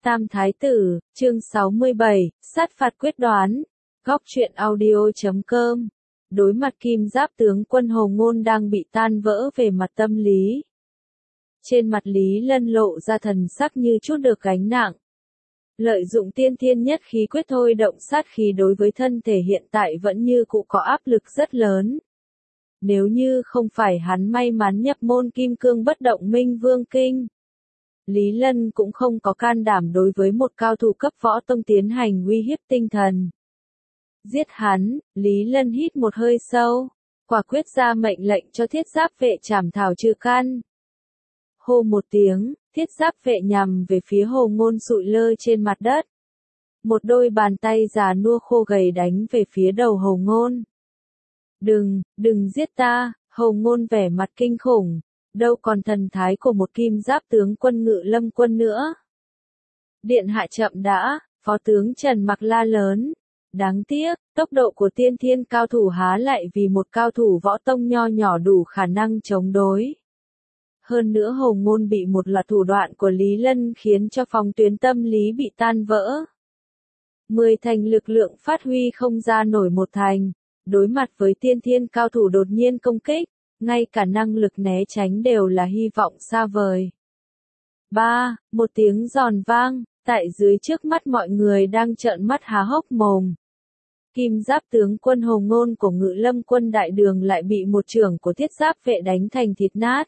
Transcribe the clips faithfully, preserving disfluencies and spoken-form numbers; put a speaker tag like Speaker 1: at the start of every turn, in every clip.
Speaker 1: Tam Thái Tử, chương sáu mươi bảy, sát phạt quyết đoán. Góc truyện audio chấm com. Đối mặt Kim Giáp tướng quân Hồ Ngôn đang bị tan vỡ về mặt tâm lý. Trên mặt Lý Lân lộ ra thần sắc như chút được gánh nặng. Lợi dụng tiên thiên nhất khí quyết thôi động sát khí đối với thân thể hiện tại vẫn như cũ có áp lực rất lớn. Nếu như không phải hắn may mắn nhập môn Kim Cương Bất Động Minh Vương Kinh, Lý Lân cũng không có can đảm đối với một cao thủ cấp võ tông tiến hành uy hiếp tinh thần. Giết hắn, Lý Lân hít một hơi sâu, quả quyết ra mệnh lệnh cho thiết giáp vệ trảm thảo trừ căn. Hô một tiếng, thiết giáp vệ nhằm về phía Hồ Ngôn sụi lơ trên mặt đất. Một đôi bàn tay già nua khô gầy đánh về phía đầu Hồ Ngôn. Đừng, đừng giết ta, Hồ Ngôn vẻ mặt kinh khủng. Đâu còn thần thái của một Kim Giáp tướng quân Ngự Lâm quân nữa. Điện hạ chậm đã, phó tướng Trần Mặc la lớn. Đáng tiếc, tốc độ của tiên thiên cao thủ há lại vì một cao thủ võ tông nho nhỏ đủ khả năng chống đối. Hơn nữa Hồ Ngôn bị một loạt thủ đoạn của Lý Lân khiến cho phòng tuyến tâm lý bị tan vỡ. Mười thành lực lượng phát huy không ra nổi một thành, đối mặt với tiên thiên cao thủ đột nhiên công kích. Ngay cả năng lực né tránh đều là hy vọng xa vời. Ba, một tiếng giòn vang, tại dưới trước mắt mọi người đang trợn mắt há hốc mồm. Kim Giáp tướng quân Hồ Ngôn của Ngự Lâm quân đại đường lại bị một trưởng của thiết giáp vệ đánh thành thịt nát.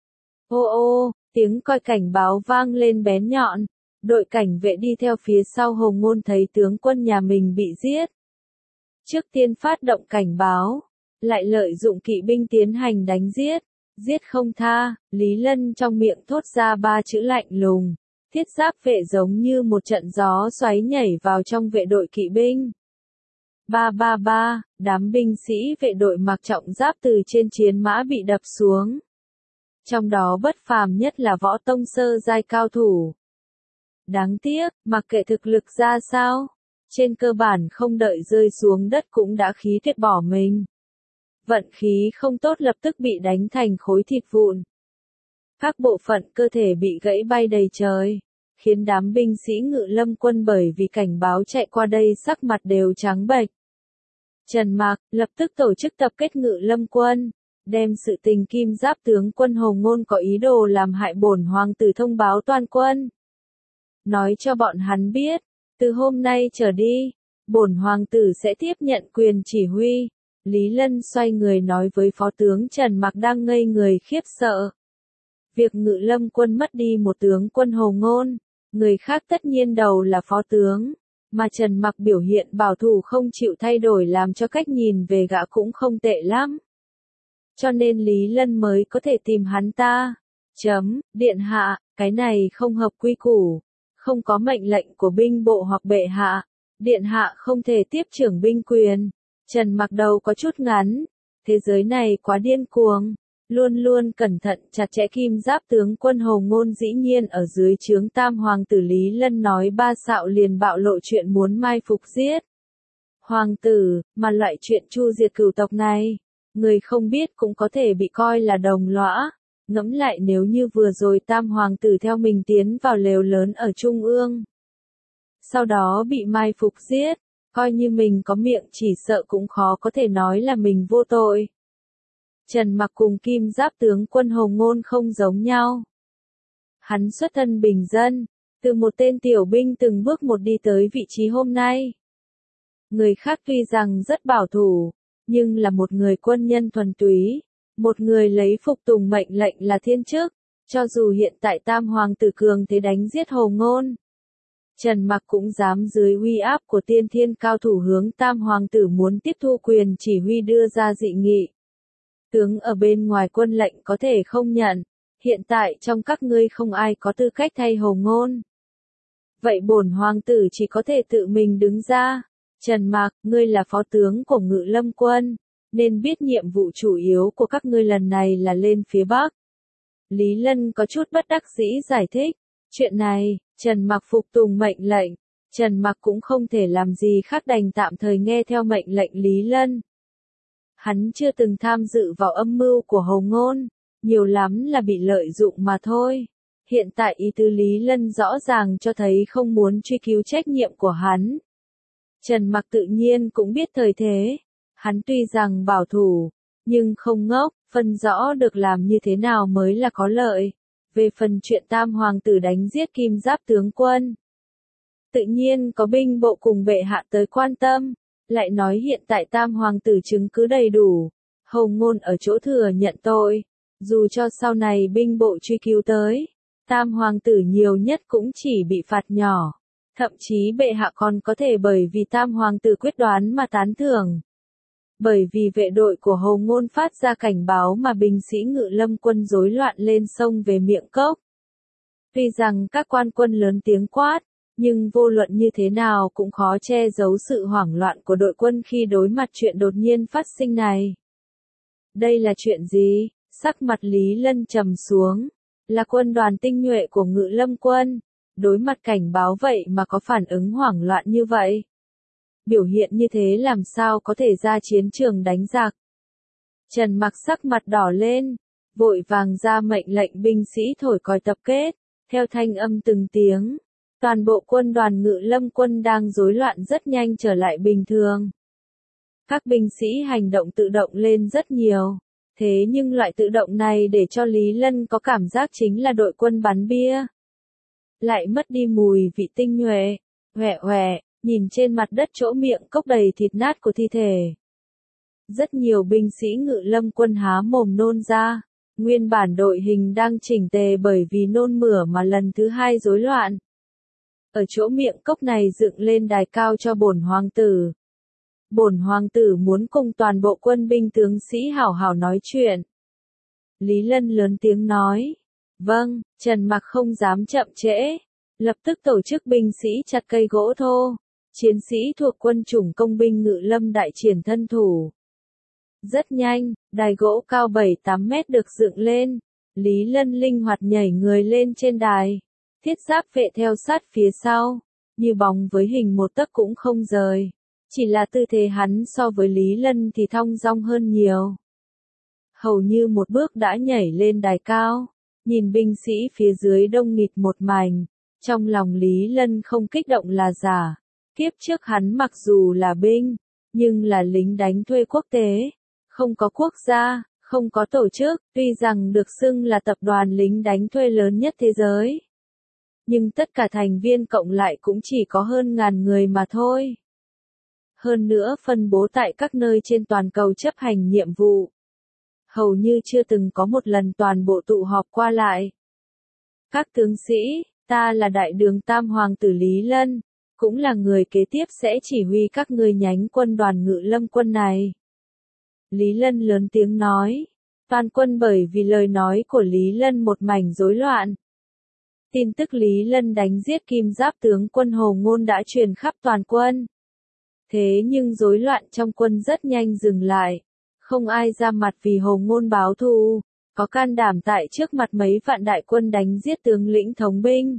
Speaker 1: Ô ô, tiếng còi cảnh báo vang lên bén nhọn, đội cảnh vệ đi theo phía sau Hồ Ngôn thấy tướng quân nhà mình bị giết. Trước tiên phát động cảnh báo. Lại lợi dụng kỵ binh tiến hành đánh giết, giết không tha, Lý Lân trong miệng thốt ra ba chữ lạnh lùng, thiết giáp vệ giống như một trận gió xoáy nhảy vào trong vệ đội kỵ binh. Ba ba ba, đám binh sĩ vệ đội mặc trọng giáp từ trên chiến mã bị đập xuống. Trong đó bất phàm nhất là võ tông sơ giai cao thủ. Đáng tiếc, mặc kệ thực lực ra sao, trên cơ bản không đợi rơi xuống đất cũng đã khí tuyệt bỏ mình. Vận khí không tốt lập tức bị đánh thành khối thịt vụn. Các bộ phận cơ thể bị gãy bay đầy trời, khiến đám binh sĩ Ngự Lâm quân bởi vì cảnh báo chạy qua đây sắc mặt đều trắng bệch. Trần Mặc lập tức tổ chức tập kết Ngự Lâm quân, đem sự tình Kim Giáp tướng quân Hồ Ngôn có ý đồ làm hại bổn hoàng tử thông báo toàn quân. Nói cho bọn hắn biết, từ hôm nay trở đi, bổn hoàng tử sẽ tiếp nhận quyền chỉ huy. Lý Lân xoay người nói với phó tướng Trần Mặc đang ngây người khiếp sợ. Việc Ngự Lâm quân mất đi một tướng quân Hồ Ngôn, người khác tất nhiên đầu là phó tướng, mà Trần Mặc biểu hiện bảo thủ không chịu thay đổi làm cho cách nhìn về gã cũng không tệ lắm. Cho nên Lý Lân mới có thể tìm hắn ta. Chấm, điện hạ, cái này không hợp quy củ, không có mệnh lệnh của binh bộ hoặc bệ hạ, điện hạ không thể tiếp trưởng binh quyền. Trần Mặc đầu có chút ngắn, thế giới này quá điên cuồng, luôn luôn cẩn thận chặt chẽ Kim Giáp tướng quân Hồ Ngôn dĩ nhiên ở dưới trướng Tam Hoàng tử Lý Lân nói ba xạo liền bạo lộ chuyện muốn mai phục giết. Hoàng tử, mà loại chuyện chu diệt cửu tộc này, người không biết cũng có thể bị coi là đồng lõa, ngẫm lại nếu như vừa rồi Tam Hoàng tử theo mình tiến vào lều lớn ở Trung ương. Sau đó bị mai phục giết. Coi như mình có miệng chỉ sợ cũng khó có thể nói là mình vô tội. Trần Mặc cùng Kim Giáp tướng quân Hồ Ngôn không giống nhau. Hắn xuất thân bình dân, từ một tên tiểu binh từng bước một đi tới vị trí hôm nay. Người khác tuy rằng rất bảo thủ, nhưng là một người quân nhân thuần túy, một người lấy phục tùng mệnh lệnh là thiên chức, cho dù hiện tại Tam Hoàng tử cường thế đánh giết Hồ Ngôn. Trần Mặc cũng dám dưới uy áp của tiên thiên cao thủ hướng Tam Hoàng tử muốn tiếp thu quyền chỉ huy đưa ra dị nghị. Tướng ở bên ngoài quân lệnh có thể không nhận, hiện tại trong các ngươi không ai có tư cách thay Hồ Ngôn. Vậy bổn hoàng tử chỉ có thể tự mình đứng ra. Trần Mặc, ngươi là phó tướng của Ngự Lâm quân, nên biết nhiệm vụ chủ yếu của các ngươi lần này là lên phía Bắc. Lý Lân có chút bất đắc dĩ giải thích, chuyện này, Trần Mặc phục tùng mệnh lệnh, Trần Mặc cũng không thể làm gì khác đành tạm thời nghe theo mệnh lệnh Lý Lân. Hắn chưa từng tham dự vào âm mưu của Hồ Ngôn, nhiều lắm là bị lợi dụng mà thôi. Hiện tại ý tứ Lý Lân rõ ràng cho thấy không muốn truy cứu trách nhiệm của hắn. Trần Mặc tự nhiên cũng biết thời thế. Hắn tuy rằng bảo thủ, nhưng không ngốc, phân rõ được làm như thế nào mới là có lợi. Về phần chuyện tam hoàng tử đánh giết kim giáp tướng quân, tự nhiên có binh bộ cùng bệ hạ tới quan tâm. Lại nói hiện tại tam hoàng tử chứng cứ đầy đủ. Hầu Ngôn ở chỗ thừa nhận tội. Dù cho sau này binh bộ truy cứu tới, tam hoàng tử nhiều nhất cũng chỉ bị phạt nhỏ. Thậm chí bệ hạ còn có thể bởi vì tam hoàng tử quyết đoán mà tán thưởng. Bởi vì vệ đội của Hầu Ngôn phát ra cảnh báo mà binh sĩ Ngự Lâm quân rối loạn lên sông về miệng cốc. Tuy rằng các quan quân lớn tiếng quát, nhưng vô luận như thế nào cũng khó che giấu sự hoảng loạn của đội quân khi đối mặt chuyện đột nhiên phát sinh này. Đây là chuyện gì? Sắc mặt Lý Lân trầm xuống. Là quân đoàn tinh nhuệ của Ngự Lâm quân. Đối mặt cảnh báo vậy mà có phản ứng hoảng loạn như vậy. Biểu hiện như thế làm sao có thể ra chiến trường đánh giặc. Trần Mặc sắc mặt đỏ lên, vội vàng ra mệnh lệnh binh sĩ thổi còi tập kết. Theo thanh âm từng tiếng, toàn bộ quân đoàn Ngự Lâm quân đang rối loạn rất nhanh trở lại bình thường. Các binh sĩ hành động tự động lên rất nhiều. Thế nhưng loại tự động này để cho Lý Lân có cảm giác chính là đội quân bắn bia. Lại mất đi mùi vị tinh nhuệ. Hoẹ hoẹ, nhìn trên mặt đất chỗ miệng cốc đầy thịt nát của thi thể. Rất nhiều binh sĩ Ngự Lâm quân há mồm nôn ra. Nguyên bản đội hình đang chỉnh tề bởi vì nôn mửa mà lần thứ hai rối loạn. Ở chỗ miệng cốc này dựng lên đài cao cho bổn hoàng tử. Bổn hoàng tử muốn cùng toàn bộ quân binh tướng sĩ hảo hảo nói chuyện. Lý Lân lớn tiếng nói. Vâng, Trần Mặc không dám chậm trễ. Lập tức tổ chức binh sĩ chặt cây gỗ thô. Chiến sĩ thuộc quân chủng công binh Ngự Lâm đại triển thân thủ. Rất nhanh, đài gỗ cao bảy tám mét được dựng lên. Lý Lân linh hoạt nhảy người lên trên đài. Thiết giáp vệ theo sát phía sau. Như bóng với hình một tấc cũng không rời. Chỉ là tư thế hắn so với Lý Lân thì thong dong hơn nhiều. Hầu như một bước đã nhảy lên đài cao. Nhìn binh sĩ phía dưới đông nghịt một mảnh. Trong lòng Lý Lân không kích động là giả. Kiếp trước hắn mặc dù là binh, nhưng là lính đánh thuê quốc tế. Không có quốc gia, không có tổ chức, tuy rằng được xưng là tập đoàn lính đánh thuê lớn nhất thế giới. Nhưng tất cả thành viên cộng lại cũng chỉ có hơn ngàn người mà thôi. Hơn nữa phân bố tại các nơi trên toàn cầu chấp hành nhiệm vụ. Hầu như chưa từng có một lần toàn bộ tụ họp qua lại. Các tướng sĩ, ta là đại đường tam hoàng tử Lý Lân, cũng là người kế tiếp sẽ chỉ huy các ngươi nhánh quân đoàn Ngự Lâm quân này. Lý Lân lớn tiếng nói. Toàn quân bởi vì lời nói của Lý Lân một mảnh rối loạn. Tin tức Lý Lân đánh giết kim giáp tướng quân Hầu Ngôn đã truyền khắp toàn quân. Thế nhưng rối loạn trong quân rất nhanh dừng lại. Không ai ra mặt vì Hầu Ngôn báo thù, có can đảm tại trước mặt mấy vạn đại quân đánh giết tướng lĩnh thống binh.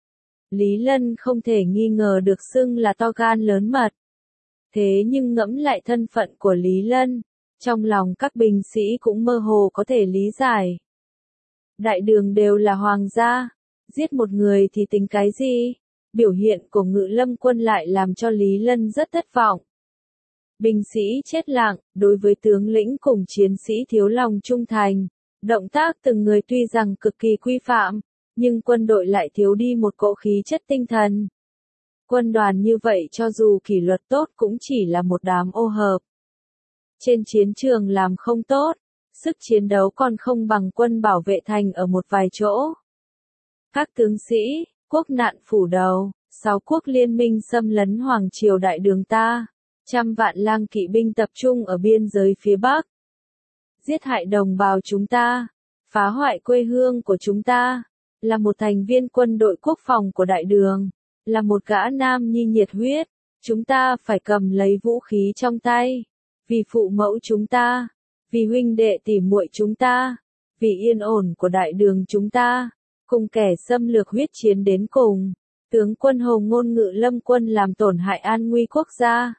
Speaker 1: Lý Lân không thể nghi ngờ được xưng là to gan lớn mật. Thế nhưng ngẫm lại thân phận của Lý Lân, trong lòng các binh sĩ cũng mơ hồ có thể lý giải. Đại đường đều là hoàng gia, giết một người thì tính cái gì? Biểu hiện của Ngự Lâm quân lại làm cho Lý Lân rất thất vọng. Binh sĩ chết lặng, đối với tướng lĩnh cùng chiến sĩ thiếu lòng trung thành. Động tác từng người tuy rằng cực kỳ quy phạm, nhưng quân đội lại thiếu đi một cỗ khí chất tinh thần. Quân đoàn như vậy cho dù kỷ luật tốt cũng chỉ là một đám ô hợp. Trên chiến trường làm không tốt, sức chiến đấu còn không bằng quân bảo vệ thành ở một vài chỗ. Các tướng sĩ, quốc nạn phủ đầu, sáu quốc liên minh xâm lấn hoàng triều đại đường ta, trăm vạn lang kỵ binh tập trung ở biên giới phía Bắc. Giết hại đồng bào chúng ta, phá hoại quê hương của chúng ta, là một thành viên quân đội quốc phòng của đại đường, là một gã nam nhi nhiệt huyết, chúng ta phải cầm lấy vũ khí trong tay, vì phụ mẫu chúng ta, vì huynh đệ tỷ muội chúng ta, vì yên ổn của đại đường chúng ta, cùng kẻ xâm lược huyết chiến đến cùng. Tướng quân Hầu Ngôn Ngự Lâm quân làm tổn hại an nguy quốc gia.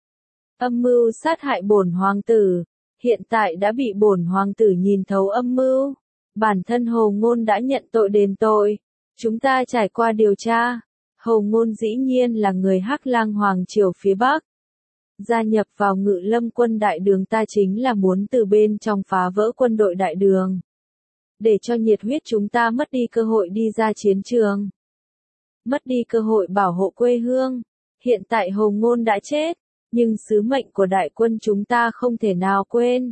Speaker 1: Âm mưu sát hại bổn hoàng tử, hiện tại đã bị bổn hoàng tử nhìn thấu âm mưu. Bản thân Hầu Ngôn đã nhận tội đền tội, Chúng ta trải qua điều tra, Hầu Ngôn dĩ nhiên là người Hắc Lang Hoàng triều phía Bắc. Gia nhập vào Ngự Lâm quân Đại Đường ta chính là muốn từ bên trong phá vỡ quân đội Đại Đường. Để cho nhiệt huyết chúng ta mất đi cơ hội đi ra chiến trường. Mất đi cơ hội bảo hộ quê hương. Hiện tại Hầu Ngôn đã chết, nhưng sứ mệnh của đại quân chúng ta không thể nào quên.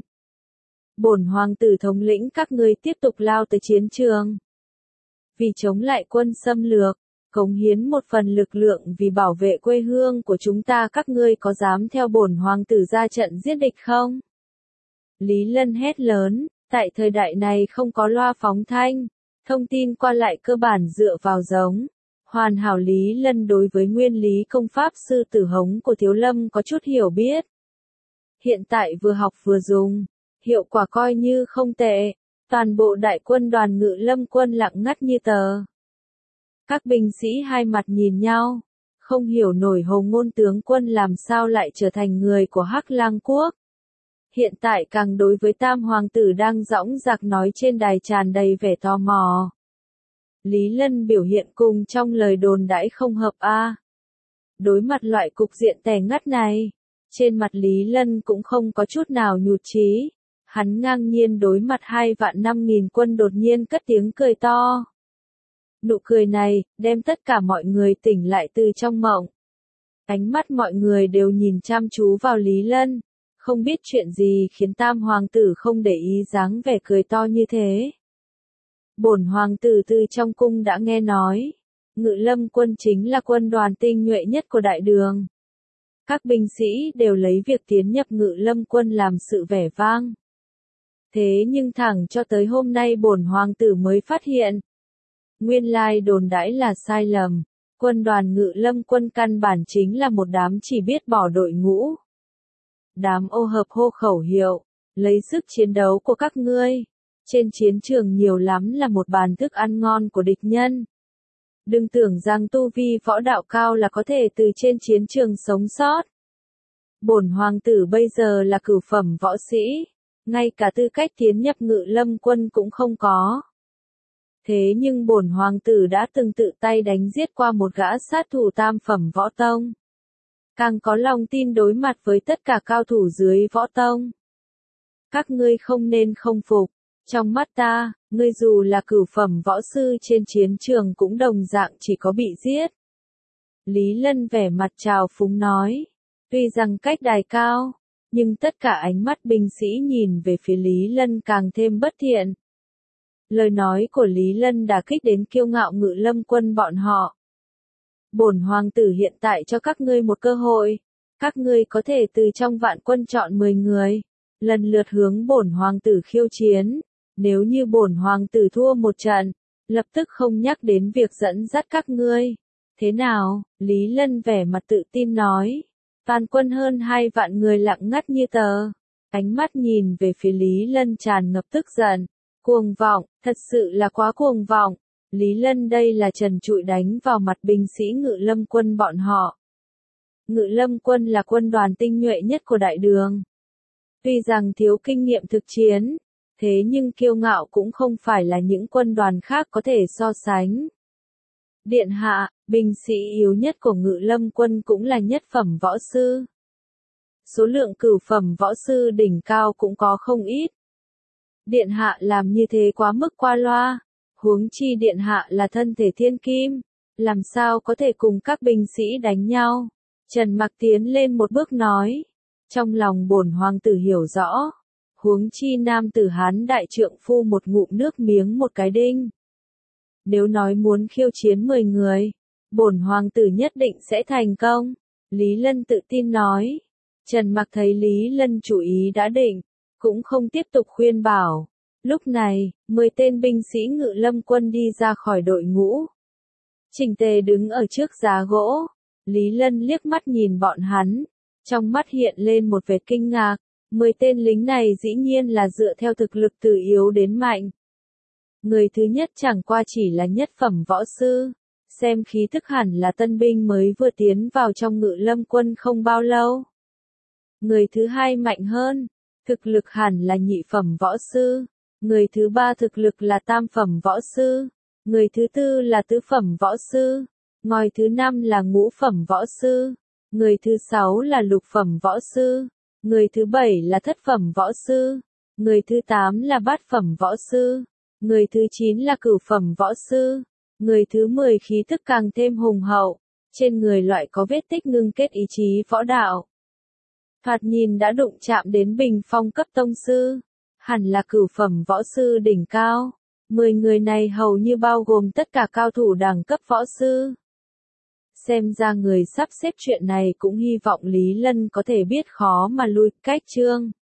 Speaker 1: Bổn hoàng tử thống lĩnh các ngươi tiếp tục lao tới chiến trường. Vì chống lại quân xâm lược, cống hiến một phần lực lượng vì bảo vệ quê hương của chúng ta, các ngươi có dám theo bổn hoàng tử ra trận giết địch không? Lý Lân hét lớn, tại thời đại này không có loa phóng thanh, thông tin qua lại cơ bản dựa vào giống. Hoàn hảo. Lý Lân đối với nguyên lý công pháp sư tử hống của Thiếu Lâm có chút hiểu biết. Hiện tại vừa học vừa dùng, hiệu quả coi như không tệ. Toàn bộ đại quân đoàn Ngự Lâm quân lặng ngắt như tờ. Các binh sĩ hai mặt nhìn nhau, không hiểu nổi Hầu Ngôn tướng quân làm sao lại trở thành người của Hắc Lang quốc. Hiện tại càng đối với Tam hoàng tử đang dõng dạc nói trên đài tràn đầy vẻ tò mò. Lý Lân biểu hiện cùng trong lời đồn đãi không hợp a. À. Đối mặt loại cục diện tẻ ngắt này, trên mặt Lý Lân cũng không có chút nào nhụt chí. Hắn ngang nhiên đối mặt hai vạn năm nghìn quân đột nhiên cất tiếng cười to. Nụ cười này, đem tất cả mọi người tỉnh lại từ trong mộng. Ánh mắt mọi người đều nhìn chăm chú vào Lý Lân, không biết chuyện gì khiến Tam hoàng tử không để ý dáng vẻ cười to như thế. Bổn hoàng tử từ trong cung đã nghe nói, Ngự Lâm quân chính là quân đoàn tinh nhuệ nhất của Đại Đường. Các binh sĩ đều lấy việc tiến nhập Ngự Lâm quân làm sự vẻ vang. Thế nhưng thẳng cho tới hôm nay bổn hoàng tử mới phát hiện. Nguyên lai đồn đãi là sai lầm, quân đoàn Ngự Lâm quân căn bản chính là một đám chỉ biết bỏ đội ngũ. Đám ô hợp hô khẩu hiệu, lấy sức chiến đấu của các ngươi. Trên chiến trường nhiều lắm là một bàn thức ăn ngon của địch nhân. Đừng tưởng rằng tu vi võ đạo cao là có thể từ trên chiến trường sống sót. Bổn hoàng tử bây giờ là cửu phẩm võ sĩ, ngay cả tư cách tiến nhập Ngự Lâm quân cũng không có. Thế nhưng bổn hoàng tử đã từng tự tay đánh giết qua một gã sát thủ tam phẩm võ tông. Càng có lòng tin đối mặt với tất cả cao thủ dưới võ tông. Các ngươi không nên không phục. Trong mắt ta, ngươi dù là cửu phẩm võ sư trên chiến trường cũng đồng dạng chỉ có bị giết. Lý Lân vẻ mặt trào phúng nói. Tuy rằng cách đài cao, nhưng tất cả ánh mắt binh sĩ nhìn về phía Lý Lân càng thêm bất thiện. Lời nói của Lý Lân đã kích đến kiêu ngạo Ngự Lâm quân bọn họ. Bổn hoàng tử hiện tại cho các ngươi một cơ hội. Các ngươi có thể từ trong vạn quân chọn mười người, lần lượt hướng bổn hoàng tử khiêu chiến. Nếu như bổn hoàng tử thua một trận, lập tức không nhắc đến việc dẫn dắt các ngươi. Thế nào? Lý Lân vẻ mặt tự tin nói. Toàn quân hơn hai vạn người lặng ngắt như tờ. Ánh mắt nhìn về phía Lý Lân tràn ngập tức giận. Cuồng vọng, thật sự là quá cuồng vọng. Lý Lân đây là trần trụi đánh vào mặt binh sĩ Ngự Lâm quân bọn họ. Ngự Lâm quân là quân đoàn tinh nhuệ nhất của Đại Đường. Tuy rằng thiếu kinh nghiệm thực chiến, thế nhưng kiêu ngạo cũng không phải là những quân đoàn khác có thể so sánh. Điện hạ, binh sĩ yếu nhất của Ngự Lâm quân cũng là nhất phẩm võ sư. Số lượng cửu phẩm võ sư đỉnh cao cũng có không ít. Điện hạ làm như thế quá mức qua loa, huống chi điện hạ là thân thể thiên kim, làm sao có thể cùng các binh sĩ đánh nhau. Trần Mặc tiến lên một bước nói, trong lòng bổn hoàng tử hiểu rõ, huống chi nam tử Hán đại trượng phu một ngụm nước miếng một cái đinh. Nếu nói muốn khiêu chiến mười người, bổn hoàng tử nhất định sẽ thành công. Lý Lân tự tin nói. Trần Mặc thấy Lý Lân chủ ý đã định, cũng không tiếp tục khuyên bảo. Lúc này, mười tên binh sĩ Ngự Lâm quân đi ra khỏi đội ngũ. Chỉnh tề đứng ở trước giá gỗ. Lý Lân liếc mắt nhìn bọn hắn, trong mắt hiện lên một vẻ kinh ngạc. Mười tên lính này dĩ nhiên là dựa theo thực lực từ yếu đến mạnh. Người thứ nhất chẳng qua chỉ là nhất phẩm võ sư, xem khí thức hẳn là tân binh mới vừa tiến vào trong Ngự Lâm quân không bao lâu. Người thứ hai mạnh hơn, thực lực hẳn là nhị phẩm võ sư. Người thứ ba thực lực là tam phẩm võ sư. Người thứ tư là tứ phẩm võ sư. Ngòi thứ năm là ngũ phẩm võ sư. Người thứ sáu là lục phẩm võ sư. Người thứ bảy là thất phẩm võ sư. Người thứ tám là bát phẩm võ sư. Người thứ chín là cửu phẩm võ sư. Người thứ mười khí tức càng thêm hùng hậu. Trên người loại có vết tích ngưng kết ý chí võ đạo. Thoạt nhìn đã đụng chạm đến bình phong cấp tông sư. Hẳn là cửu phẩm võ sư đỉnh cao. Mười người này hầu như bao gồm tất cả cao thủ đẳng cấp võ sư. Xem ra người sắp xếp chuyện này cũng hy vọng Lý Lân có thể biết khó mà lui cách chương.